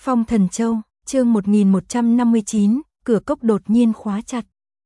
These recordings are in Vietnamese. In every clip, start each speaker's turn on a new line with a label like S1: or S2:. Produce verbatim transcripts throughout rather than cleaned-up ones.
S1: Phong Thần Châu, chương một nghìn một trăm năm mươi chín, cửa cốc đột nhiên khóa chặt.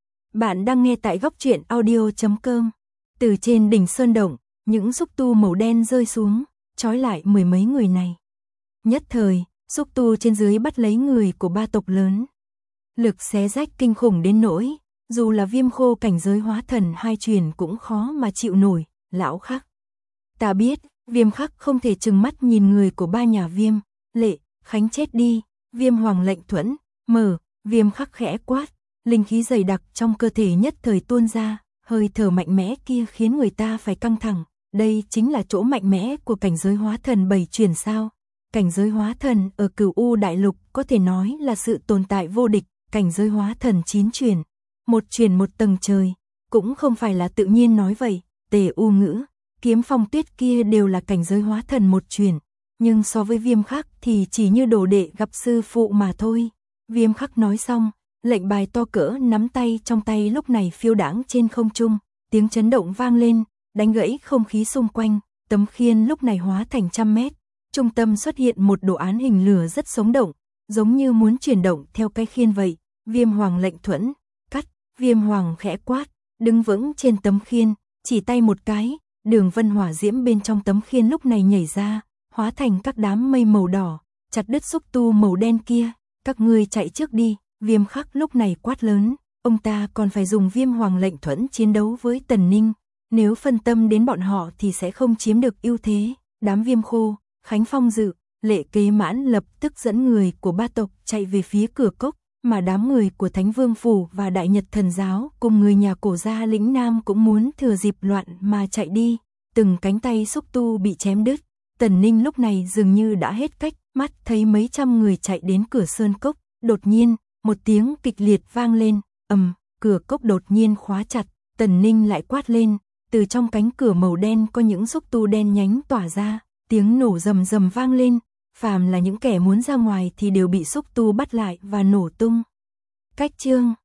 S1: Bạn đang nghe tại góc truyện audio chấm com. Từ trên đỉnh sơn động, những xúc tu màu đen rơi xuống, trói lại mười mấy người này. Nhất thời, xúc tu trên dưới bắt lấy người của ba tộc lớn. Lực xé rách kinh khủng đến nỗi, dù là Viêm Khô cảnh giới hóa thần hai truyền cũng khó mà chịu nổi. Lão Khắc, ta biết, Viêm Khắc không thể trừng mắt nhìn người của ba nhà Viêm, Lệ, Khánh chết đi. Viêm Hoàng lệnh thuẫn, mở, Viêm Khắc khẽ quát, linh khí dày đặc trong cơ thể nhất thời tuôn ra, hơi thở mạnh mẽ kia khiến người ta phải căng thẳng. Đây chính là chỗ mạnh mẽ của cảnh giới hóa thần bảy truyền sao? Cảnh giới hóa thần ở Cửu U đại lục có thể nói là sự tồn tại vô địch. Cảnh giới hóa thần chín truyền, một truyền một tầng trời, cũng không phải là tự nhiên nói vậy. Tề U Ngữ, Kiếm Phong Tuyết kia đều là cảnh giới hóa thần một truyền, nhưng so với Viêm Khắc thì chỉ như đồ đệ gặp sư phụ mà thôi. Viêm Khắc nói xong, lệnh bài to cỡ nắm tay trong tay lúc này phiêu đãng trên không trung, tiếng chấn động vang lên, đánh gãy không khí xung quanh. Tấm khiên lúc này hóa thành trăm mét, trung tâm xuất hiện một đồ án hình lửa rất sống động, giống như muốn chuyển động theo cái khiên vậy. Viêm Hoàng lệnh thuẫn, cắt. Viêm Hoàng khẽ quát, đứng vững trên tấm khiên, chỉ tay một cái, đường vân hỏa diễm bên trong tấm khiên lúc này nhảy ra, hóa thành các đám mây màu đỏ, chặt đứt xúc tu màu đen kia. Các ngươi chạy trước đi. Viêm Khắc lúc này quát lớn, ông ta còn phải dùng Viêm Hoàng lệnh thuẫn chiến đấu với Tần Ninh, nếu phân tâm đến bọn họ thì sẽ không chiếm được ưu thế. Đám Viêm Khô, Khánh Phong Dự, Lệ Kế Mãn lập tức dẫn người của ba tộc chạy về phía cửa cốc, mà đám người của Thánh Vương Phủ và Đại Nhật Thần Giáo cùng người nhà Cổ gia lĩnh Nam cũng muốn thừa dịp loạn mà chạy đi. Từng cánh tay xúc tu bị chém đứt. Tần Ninh lúc này dường như đã hết cách, mắt thấy mấy trăm người chạy đến cửa sơn cốc, đột nhiên, một tiếng kịch liệt vang lên, ầm, cửa cốc đột nhiên khóa chặt. Tần Ninh lại quát lên, từ trong cánh cửa màu đen có những xúc tu đen nhánh tỏa ra, tiếng nổ rầm rầm vang lên, phàm là những kẻ muốn ra ngoài thì đều bị xúc tu bắt lại và nổ tung. Cách chương